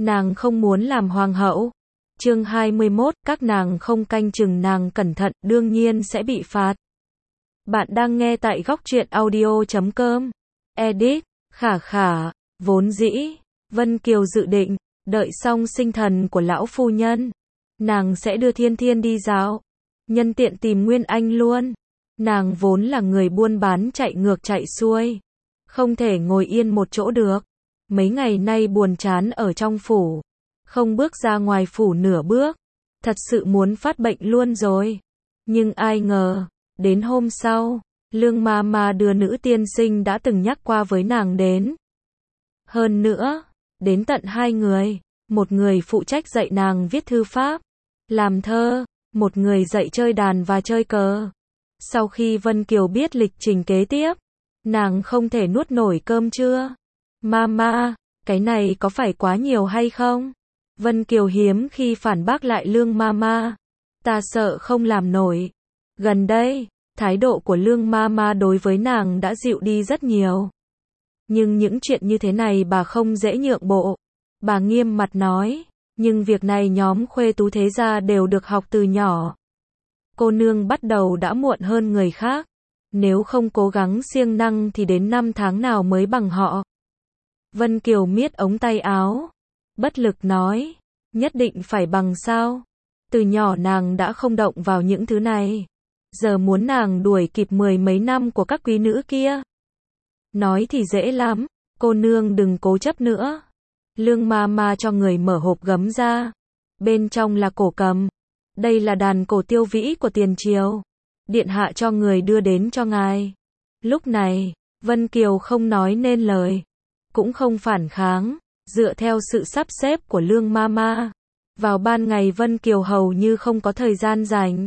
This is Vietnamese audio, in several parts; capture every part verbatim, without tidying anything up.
nàng không muốn làm hoàng hậu. Chương hai mươi mốt, các nàng không canh chừng nàng cẩn thận, đương nhiên sẽ bị phạt. Bạn đang nghe tại góc truyện audio chấm com. Edit, khả khả, vốn dĩ, Vân Kiều dự định, đợi xong sinh thần của lão phu nhân, nàng sẽ đưa Thiên Thiên đi dạo, nhân tiện tìm Nguyên Anh luôn. Nàng vốn là người buôn bán chạy ngược chạy xuôi, không thể ngồi yên một chỗ được. Mấy ngày nay buồn chán ở trong phủ, không bước ra ngoài phủ nửa bước, thật sự muốn phát bệnh luôn rồi. Nhưng ai ngờ, đến hôm sau, Lương ma ma đưa nữ tiên sinh đã từng nhắc qua với nàng đến. Hơn nữa, đến tận hai người, một người phụ trách dạy nàng viết thư pháp, làm thơ, một người dạy chơi đàn và chơi cờ. Sau khi Vân Kiều biết lịch trình kế tiếp, nàng không thể nuốt nổi cơm trưa. Mama, cái này có phải quá nhiều hay không? Vân Kiều hiếm khi phản bác lại Lương Mama. Ta sợ không làm nổi. Gần đây, thái độ của Lương Mama đối với nàng đã dịu đi rất nhiều. Nhưng những chuyện như thế này bà không dễ nhượng bộ. Bà nghiêm mặt nói, nhưng việc này nhóm khuê tú thế gia đều được học từ nhỏ. Cô nương bắt đầu đã muộn hơn người khác. Nếu không cố gắng siêng năng thì đến năm tháng nào mới bằng họ. Vân Kiều miết ống tay áo, bất lực nói, nhất định phải bằng sao? Từ nhỏ nàng đã không động vào những thứ này, giờ muốn nàng đuổi kịp mười mấy năm của các quý nữ kia. Nói thì dễ lắm, cô nương đừng cố chấp nữa. Lương ma ma cho người mở hộp gấm ra, bên trong là cổ cầm. Đây là đàn cổ tiêu vĩ của tiền triều, điện hạ cho người đưa đến cho ngài. Lúc này, Vân Kiều không nói nên lời, cũng không phản kháng, dựa theo sự sắp xếp của Lương Mama. Vào ban ngày Vân Kiều hầu như không có thời gian rảnh,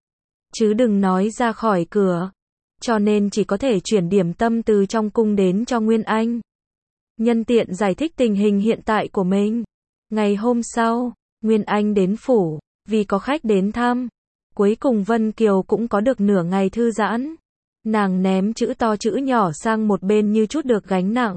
chứ đừng nói ra khỏi cửa, cho nên chỉ có thể chuyển điểm tâm từ trong cung đến cho Nguyên Anh. Nhân tiện giải thích tình hình hiện tại của mình. Ngày hôm sau, Nguyên Anh đến phủ, vì có khách đến thăm. Cuối cùng Vân Kiều cũng có được nửa ngày thư giãn. Nàng ném chữ to chữ nhỏ sang một bên như chút được gánh nặng.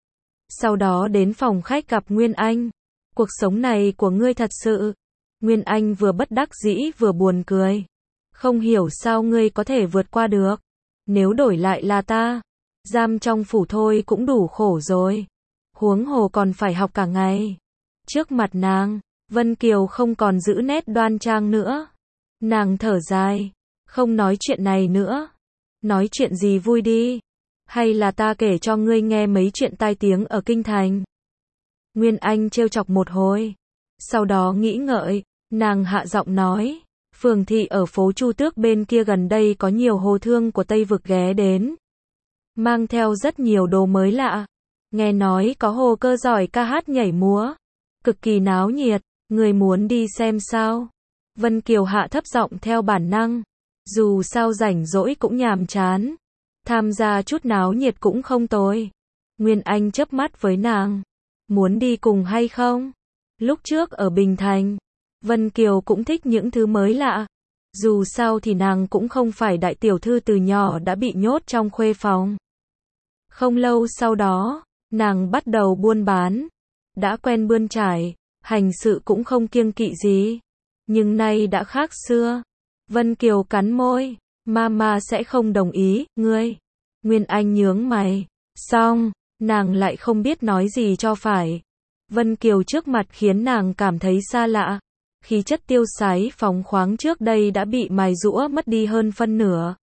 Sau đó đến phòng khách gặp Nguyên Anh. Cuộc sống này của ngươi thật sự. Nguyên Anh vừa bất đắc dĩ vừa buồn cười. Không hiểu sao ngươi có thể vượt qua được. Nếu đổi lại là ta, giam trong phủ thôi cũng đủ khổ rồi. Huống hồ còn phải học cả ngày. Trước mặt nàng, Vân Kiều không còn giữ nét đoan trang nữa. Nàng thở dài, không nói chuyện này nữa. Nói chuyện gì vui đi. Hay là ta kể cho ngươi nghe mấy chuyện tai tiếng ở kinh thành. Nguyên Anh trêu chọc một hồi, sau đó nghĩ ngợi, nàng hạ giọng nói, phường thị ở phố Chu Tước bên kia gần đây có nhiều hồ thương của Tây Vực ghé đến, mang theo rất nhiều đồ mới lạ. Nghe nói có hồ cơ giỏi ca hát nhảy múa, cực kỳ náo nhiệt, người muốn đi xem sao? Vân Kiều hạ thấp giọng theo bản năng, dù sao rảnh rỗi cũng nhàm chán, tham gia chút náo nhiệt cũng không tồi. Nguyên Anh chớp mắt với nàng, muốn đi cùng hay không? Lúc trước ở Bình Thành, Vân Kiều cũng thích những thứ mới lạ. Dù sao thì nàng cũng không phải đại tiểu thư từ nhỏ đã bị nhốt trong khuê phòng. Không lâu sau đó, nàng bắt đầu buôn bán, đã quen bươn trải, hành sự cũng không kiêng kỵ gì. Nhưng nay đã khác xưa. Vân Kiều cắn môi, Mama sẽ không đồng ý, ngươi. Nguyên Anh nhướng mày, xong, nàng lại không biết nói gì cho phải. Vân Kiều trước mặt khiến nàng cảm thấy xa lạ. Khí chất tiêu sái phóng khoáng trước đây đã bị mài giũa mất đi hơn phân nửa.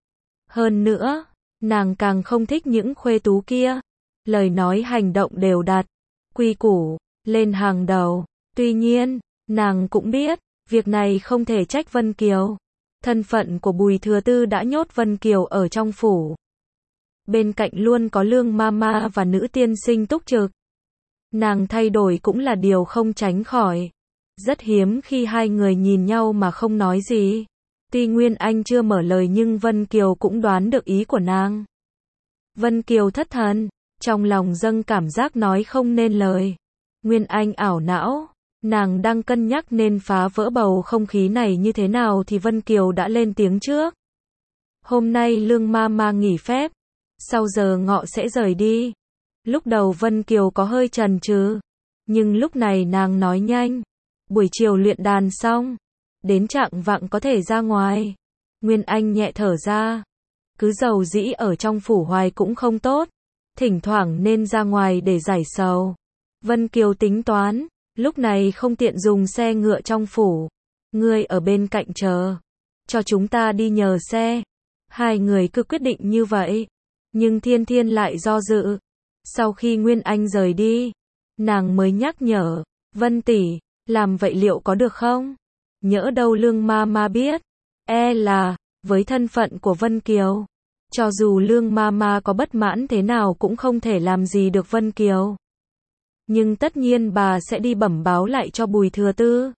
Hơn nữa, nàng càng không thích những khuê tú kia. Lời nói hành động đều đặn, quy củ, lên hàng đầu. Tuy nhiên, nàng cũng biết, việc này không thể trách Vân Kiều. Thân phận của Bùi Thừa Tư đã nhốt Vân Kiều ở trong phủ. Bên cạnh luôn có Lương Mama và nữ tiên sinh túc trực. Nàng thay đổi cũng là điều không tránh khỏi. Rất hiếm khi hai người nhìn nhau mà không nói gì. Tuy Nguyên Anh chưa mở lời nhưng Vân Kiều cũng đoán được ý của nàng. Vân Kiều thất thần, trong lòng dâng cảm giác nói không nên lời. Nguyên Anh ảo não, nàng đang cân nhắc nên phá vỡ bầu không khí này như thế nào thì Vân Kiều đã lên tiếng trước. Hôm nay Lương Mama nghỉ phép, sau giờ ngọ sẽ rời đi. Lúc đầu Vân Kiều có hơi chần chừ, Nhưng lúc này nàng nói nhanh. Buổi chiều luyện đàn xong, đến trạng vạng có thể ra ngoài. Nguyên Anh nhẹ thở ra. Cứ dầu dĩ ở trong phủ hoài cũng không tốt. Thỉnh thoảng nên ra ngoài để giải sầu. Vân Kiều tính toán, lúc này không tiện dùng xe ngựa trong phủ. Ngươi ở bên cạnh chờ. Cho chúng ta đi nhờ xe. Hai người cứ quyết định như vậy. Nhưng Thiên Thiên lại do dự. Sau khi Nguyên Anh rời đi, nàng mới nhắc nhở. Vân tỷ, làm vậy liệu có được không? Nhỡ đâu Lương ma ma biết. E là, với thân phận của Vân Kiều, cho dù Lương ma ma có bất mãn thế nào cũng không thể làm gì được Vân Kiều. Nhưng tất nhiên bà sẽ đi bẩm báo lại cho Bùi Thừa Tư.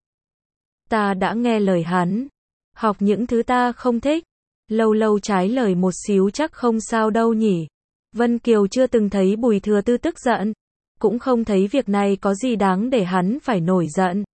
Ta đã nghe lời hắn. Học những thứ ta không thích. Lâu lâu trái lời một xíu chắc không sao đâu nhỉ. Vân Kiều chưa từng thấy Bùi Thừa Tư tức giận. Cũng không thấy việc này có gì đáng để hắn phải nổi giận.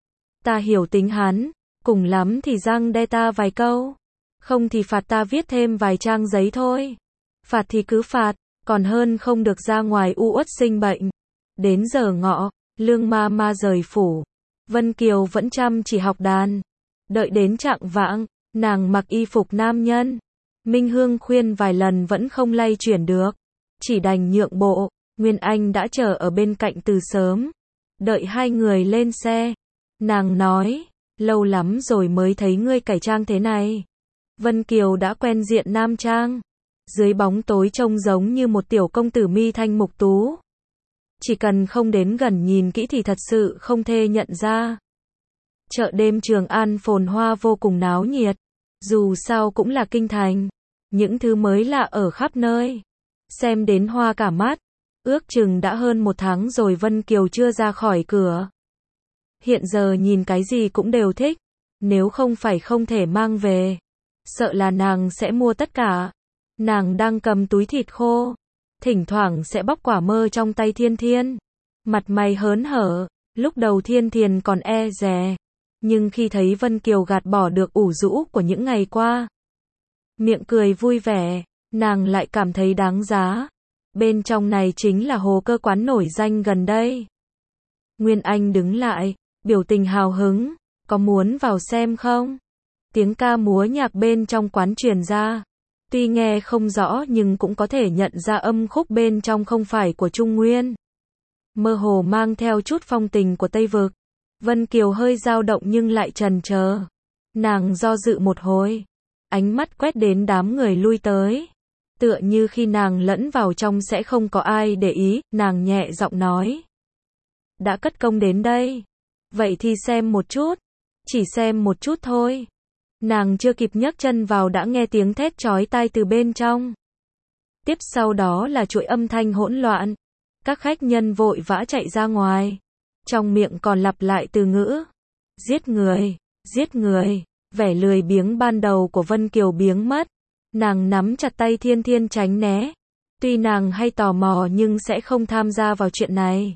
Ta hiểu tính hắn. Cùng lắm thì răng đe ta vài câu. Không thì phạt ta viết thêm vài trang giấy thôi. Phạt thì cứ phạt. Còn hơn không được ra ngoài u uất sinh bệnh. Đến giờ ngọ, Lương ma ma rời phủ. Vân Kiều vẫn chăm chỉ học đàn. Đợi đến trạng vạng, nàng mặc y phục nam nhân. Minh Hương khuyên vài lần vẫn không lay chuyển được. Chỉ đành nhượng bộ. Nguyên Anh đã chờ ở bên cạnh từ sớm. Đợi hai người lên xe. Nàng nói, lâu lắm rồi mới thấy ngươi cải trang thế này. Vân Kiều đã quen diện nam trang. Dưới bóng tối trông giống như một tiểu công tử mi thanh mục tú. Chỉ cần không đến gần nhìn kỹ thì thật sự không thể nhận ra. Chợ đêm Trường An phồn hoa vô cùng náo nhiệt. Dù sao cũng là kinh thành. Những thứ mới lạ ở khắp nơi. Xem đến hoa cả mắt. Ước chừng đã hơn một tháng rồi Vân Kiều chưa ra khỏi cửa. Hiện giờ nhìn cái gì cũng đều thích. Nếu không phải không thể mang về. Sợ là nàng sẽ mua tất cả. Nàng đang cầm túi thịt khô. Thỉnh thoảng sẽ bóc quả mơ trong tay Thiên Thiên. Mặt mày hớn hở. Lúc đầu Thiên Thiên còn e dè. Nhưng khi thấy Vân Kiều gạt bỏ được ủ rũ của những ngày qua. Miệng cười vui vẻ. Nàng lại cảm thấy đáng giá. Bên trong này chính là hồ cơ quán nổi danh gần đây. Nguyên Anh đứng lại. Biểu tình hào hứng. Có muốn vào xem không? Tiếng ca múa nhạc bên trong quán truyền ra. Tuy nghe không rõ nhưng cũng có thể nhận ra âm khúc bên trong không phải của Trung Nguyên. Mơ hồ mang theo chút phong tình của Tây Vực. Vân Kiều hơi dao động nhưng lại chần chờ. Nàng do dự một hồi. Ánh mắt quét đến đám người lui tới. Tựa như khi nàng lẫn vào trong sẽ không có ai để ý, nàng nhẹ giọng nói. Đã cất công đến đây. Vậy thì xem một chút. Chỉ xem một chút thôi. Nàng chưa kịp nhấc chân vào đã nghe tiếng thét chói tai từ bên trong. Tiếp sau đó là chuỗi âm thanh hỗn loạn. Các khách nhân vội vã chạy ra ngoài. Trong miệng còn lặp lại từ ngữ. Giết người, giết người. Vẻ lười biếng ban đầu của Vân Kiều biến mất. Nàng nắm chặt tay Thiên Thiên tránh né. Tuy nàng hay tò mò nhưng sẽ không tham gia vào chuyện này.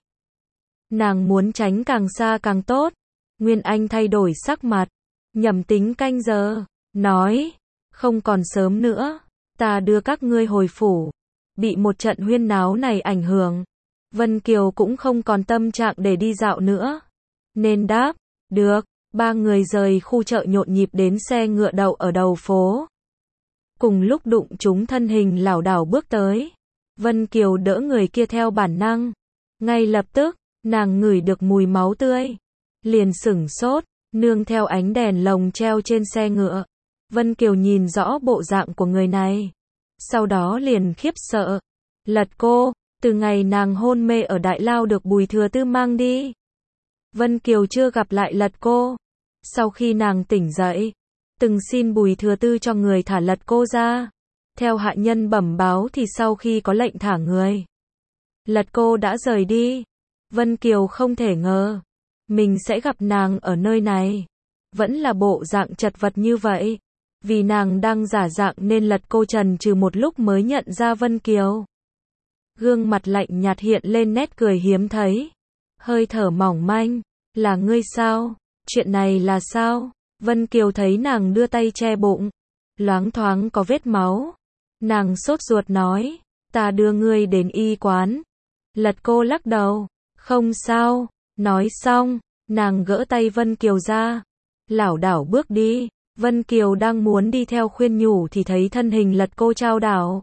Nàng muốn tránh càng xa càng tốt. Nguyên Anh thay đổi sắc mặt. Nhẩm tính canh giờ. Nói. Không còn sớm nữa. Ta đưa các ngươi hồi phủ. Bị một trận huyên náo này ảnh hưởng. Vân Kiều cũng không còn tâm trạng để đi dạo nữa. Nên đáp. Được. Ba người rời khu chợ nhộn nhịp đến xe ngựa đậu ở đầu phố. Cùng lúc đụng chúng thân hình lảo đảo bước tới. Vân Kiều đỡ người kia theo bản năng. Ngay lập tức, nàng ngửi được mùi máu tươi. Liền sửng sốt, nương theo ánh đèn lồng treo trên xe ngựa. Vân Kiều nhìn rõ bộ dạng của người này. Sau đó liền khiếp sợ. Lật cô, từ ngày nàng hôn mê ở Đại Lao được Bùi Thừa Tư mang đi. Vân Kiều chưa gặp lại Lật cô. Sau khi nàng tỉnh dậy, từng xin Bùi Thừa Tư cho người thả Lật cô ra. Theo hạ nhân bẩm báo thì sau khi có lệnh thả người, Lật cô đã rời đi. Vân Kiều không thể ngờ mình sẽ gặp nàng ở nơi này. Vẫn là bộ dạng chật vật như vậy. Vì nàng đang giả dạng nên Lật cô trần trừ một lúc mới nhận ra Vân Kiều. Gương mặt lạnh nhạt hiện lên nét cười hiếm thấy. Hơi thở mỏng manh. Là ngươi sao? Chuyện này là sao? Vân Kiều thấy nàng đưa tay che bụng. Loáng thoáng có vết máu. Nàng sốt ruột nói. Ta đưa ngươi đến y quán. Lật cô lắc đầu. Không sao, nói xong, nàng gỡ tay Vân Kiều ra, lảo đảo bước đi. Vân Kiều đang muốn đi theo khuyên nhủ thì thấy thân hình Lật Cô trao đảo.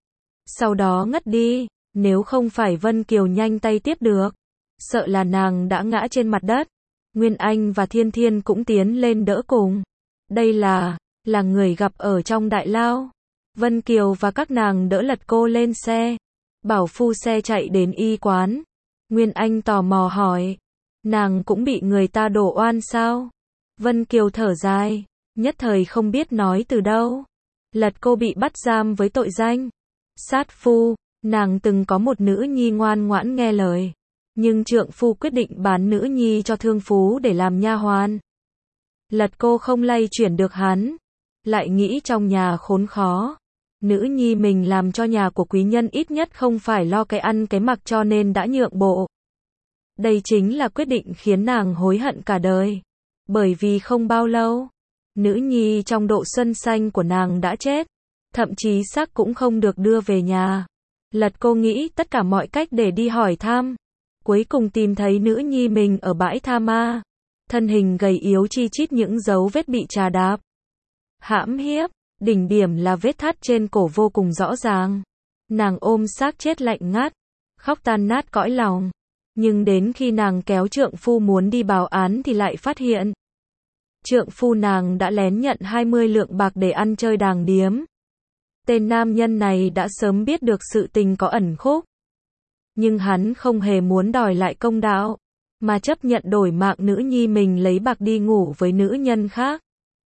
Sau đó ngất đi, nếu không phải Vân Kiều nhanh tay tiếp được, sợ là nàng đã ngã trên mặt đất. Nguyên Anh và Thiên Thiên cũng tiến lên đỡ cùng. Đây là, là người gặp ở trong đại lao. Vân Kiều và các nàng đỡ Lật Cô lên xe. Bảo phu xe chạy đến y quán. Nguyên Anh tò mò hỏi, nàng cũng bị người ta đổ oan sao? Vân Kiều thở dài, nhất thời không biết nói từ đâu. Lật Cô bị bắt giam với tội danh sát phu, nàng từng có một nữ nhi ngoan ngoãn nghe lời, nhưng trượng phu quyết định bán nữ nhi cho thương phú để làm nha hoàn. Lật Cô không lay chuyển được hắn, lại nghĩ trong nhà khốn khó, nữ nhi mình làm cho nhà của quý nhân ít nhất không phải lo cái ăn cái mặc, cho nên đã nhượng bộ. Đây chính là quyết định khiến nàng hối hận cả đời, bởi vì không bao lâu, nữ nhi trong độ xuân xanh của nàng đã chết, thậm chí xác cũng không được đưa về nhà. Lật Cô nghĩ tất cả mọi cách để đi hỏi thăm, cuối cùng tìm thấy nữ nhi mình ở bãi tha ma, thân hình gầy yếu chi chít những dấu vết bị trà đạp, hãm hiếp, đỉnh điểm là vết thắt trên cổ vô cùng rõ ràng. Nàng ôm xác chết lạnh ngắt, khóc tan nát cõi lòng, nhưng đến khi nàng kéo trượng phu muốn đi báo án thì lại phát hiện trượng phu nàng đã lén nhận hai mươi lượng bạc để ăn chơi đàng điếm. Tên nam nhân này đã sớm biết được sự tình có ẩn khúc, nhưng hắn không hề muốn đòi lại công đạo, mà chấp nhận đổi mạng nữ nhi mình lấy bạc đi ngủ với nữ nhân khác.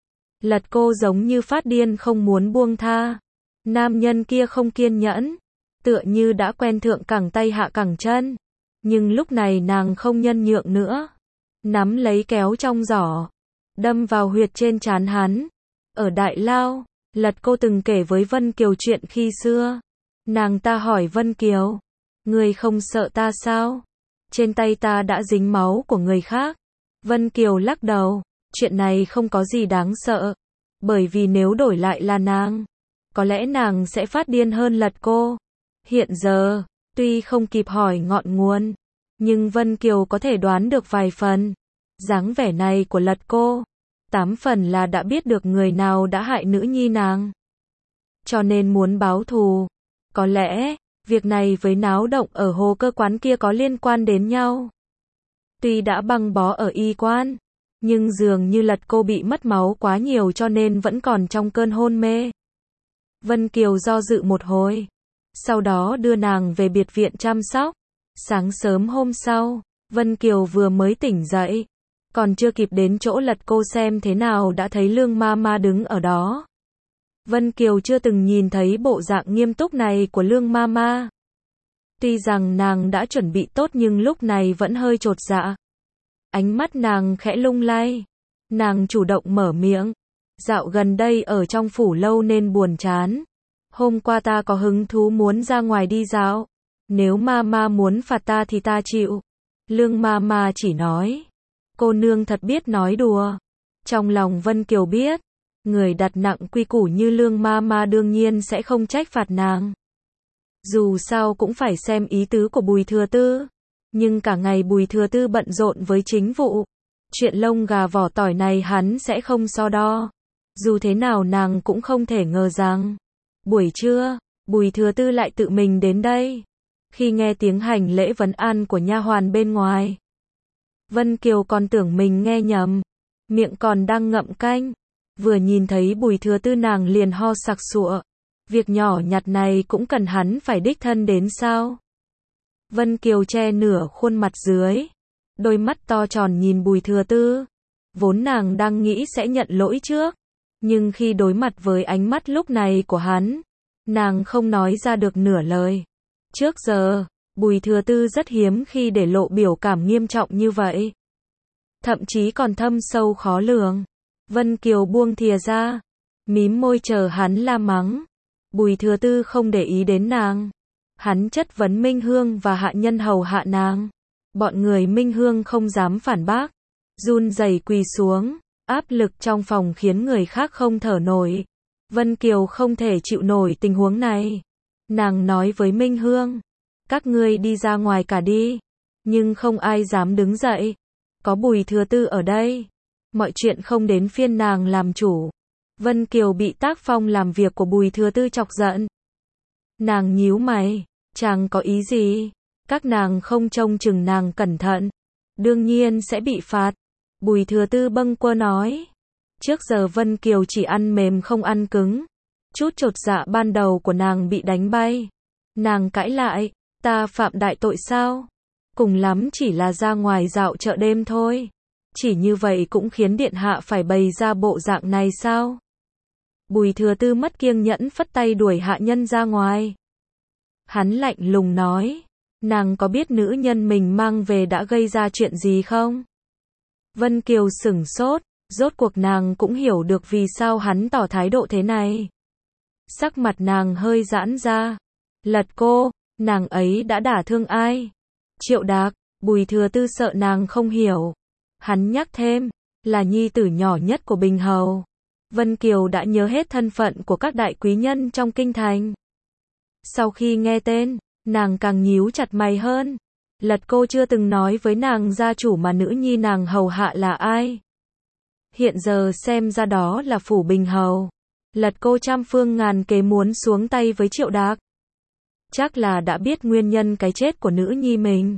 Lật Cô giống như phát điên không muốn buông tha. Nam nhân kia không kiên nhẫn, tựa như đã quen thượng cẳng tay hạ cẳng chân, nhưng lúc này nàng không nhân nhượng nữa, nắm lấy kéo trong giỏ, đâm vào huyệt trên trán hắn. Ở đại lao, Lật Cô từng kể với Vân Kiều chuyện khi xưa. Nàng ta hỏi Vân Kiều, người không sợ ta sao? Trên tay ta đã dính máu của người khác. Vân Kiều lắc đầu, chuyện này không có gì đáng sợ, bởi vì nếu đổi lại là nàng, có lẽ nàng sẽ phát điên hơn Lật Cô. Hiện giờ, tuy không kịp hỏi ngọn nguồn, nhưng Vân Kiều có thể đoán được vài phần. Dáng vẻ này của Lật Cô, tám phần là đã biết được người nào đã hại nữ nhi nàng, cho nên muốn báo thù. Có lẽ, việc này với náo động ở hồ cơ quán kia có liên quan đến nhau. Tuy đã băng bó ở y quan, nhưng dường như Lật Cô bị mất máu quá nhiều cho nên vẫn còn trong cơn hôn mê. Vân Kiều do dự một hồi, sau đó đưa nàng về biệt viện chăm sóc. Sáng sớm hôm sau, Vân Kiều vừa mới tỉnh dậy, còn chưa kịp đến chỗ Lật Cô xem thế nào đã thấy Lương Ma Ma đứng ở đó. Vân Kiều chưa từng nhìn thấy bộ dạng nghiêm túc này của Lương Ma Ma. Tuy rằng nàng đã chuẩn bị tốt nhưng lúc này vẫn hơi chột dạ. Ánh mắt nàng khẽ lung lay. Nàng chủ động mở miệng. Dạo gần đây ở trong phủ lâu nên buồn chán. Hôm qua ta có hứng thú muốn ra ngoài đi dạo. Nếu Ma Ma muốn phạt ta thì ta chịu. Lương Ma Ma chỉ nói. Cô nương thật biết nói đùa. Trong lòng Vân Kiều biết, người đặt nặng quy củ như Lương Ma Ma đương nhiên sẽ không trách phạt nàng. Dù sao cũng phải xem ý tứ của Bùi Thừa Tư. Nhưng cả ngày Bùi Thừa Tư bận rộn với chính vụ. Chuyện lông gà vỏ tỏi này hắn sẽ không so đo. Dù thế nào nàng cũng không thể ngờ rằng, buổi trưa, Bùi Thừa Tư lại tự mình đến đây. Khi nghe tiếng hành lễ vấn an của nha hoàn bên ngoài, Vân Kiều còn tưởng mình nghe nhầm, miệng còn đang ngậm canh. Vừa nhìn thấy Bùi Thừa Tư nàng liền ho sặc sụa. Việc nhỏ nhặt này cũng cần hắn phải đích thân đến sao? Vân Kiều che nửa khuôn mặt dưới, đôi mắt to tròn nhìn Bùi Thừa Tư. Vốn nàng đang nghĩ sẽ nhận lỗi trước, nhưng khi đối mặt với ánh mắt lúc này của hắn, nàng không nói ra được nửa lời. Trước giờ, Bùi Thừa Tư rất hiếm khi để lộ biểu cảm nghiêm trọng như vậy. Thậm chí còn thâm sâu khó lường. Vân Kiều buông thìa ra, mím môi chờ hắn la mắng. Bùi Thừa Tư không để ý đến nàng. Hắn chất vấn Minh Hương và hạ nhân hầu hạ nàng. Bọn người Minh Hương không dám phản bác, run rẩy quỳ xuống. Áp lực trong phòng khiến người khác không thở nổi. Vân Kiều không thể chịu nổi tình huống này. Nàng nói với Minh Hương, các ngươi đi ra ngoài cả đi. nhưng không ai dám đứng dậy. Có Bùi Thừa Tư ở đây, mọi chuyện không đến phiên nàng làm chủ. Vân Kiều bị tác phong làm việc của Bùi Thừa Tư chọc giận. Nàng nhíu mày, chàng có ý gì? Các nàng không trông chừng nàng cẩn thận, đương nhiên sẽ bị phạt. Bùi Thừa Tư bâng quơ nói. Trước giờ Vân Kiều chỉ ăn mềm không ăn cứng. Chút chột dạ ban đầu của nàng bị đánh bay. Nàng cãi lại, ta phạm đại tội sao? Cùng lắm chỉ là ra ngoài dạo chợ đêm thôi. Chỉ như vậy cũng khiến điện hạ phải bày ra bộ dạng này sao? Bùi Thừa Tư mất kiêng nhẫn phất tay đuổi hạ nhân ra ngoài. Hắn lạnh lùng nói, nàng có biết nữ nhân mình mang về đã gây ra chuyện gì không? Vân Kiều sửng sốt, rốt cuộc nàng cũng hiểu được vì sao hắn tỏ thái độ thế này. Sắc mặt nàng hơi giãn ra. Lật cô, nàng ấy đã đả thương ai? Triệu Đạc. Bùi Thừa Tư sợ nàng không hiểu. Hắn nhắc thêm, là nhi tử nhỏ nhất của Bình Hầu. Vân Kiều đã nhớ hết thân phận của các đại quý nhân trong kinh thành. Sau khi nghe tên, nàng càng nhíu chặt mày hơn. Lật cô chưa từng nói với nàng gia chủ mà nữ nhi nàng hầu hạ là ai. Hiện giờ xem ra đó là phủ Bình Hầu. Lật cô trăm phương ngàn kế muốn xuống tay với Triệu Đạc. Chắc là đã biết nguyên nhân cái chết của nữ nhi mình.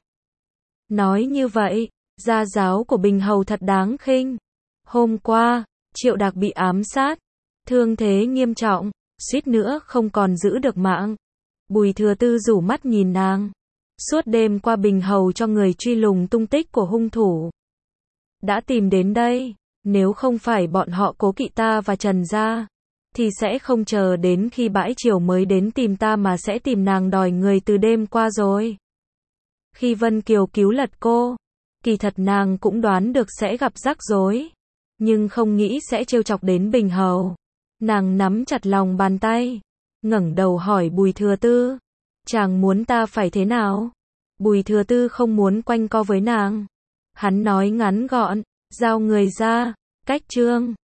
Nói như vậy, gia giáo của Bình Hầu thật đáng khinh. Hôm qua, Triệu Đạc bị ám sát, thương thế nghiêm trọng, suýt nữa không còn giữ được mạng. Bùi Thừa Tư rủ mắt nhìn nàng. Suốt đêm qua Bình Hầu cho người truy lùng tung tích của hung thủ. Đã tìm đến đây, nếu không phải bọn họ cố kỵ ta và Trần gia, thì sẽ không chờ đến khi bãi chiều mới đến tìm ta mà sẽ tìm nàng đòi người từ đêm qua rồi. Khi Vân Kiều cứu Lật cô, kỳ thật nàng cũng đoán được sẽ gặp rắc rối, nhưng không nghĩ sẽ trêu chọc đến Bình Hầu. Nàng nắm chặt lòng bàn tay, ngẩng đầu hỏi Bùi Thừa Tư, chàng muốn ta phải thế nào? Bùi Thừa Tư không muốn quanh co với nàng. Hắn nói ngắn gọn, giao người ra, cách trương.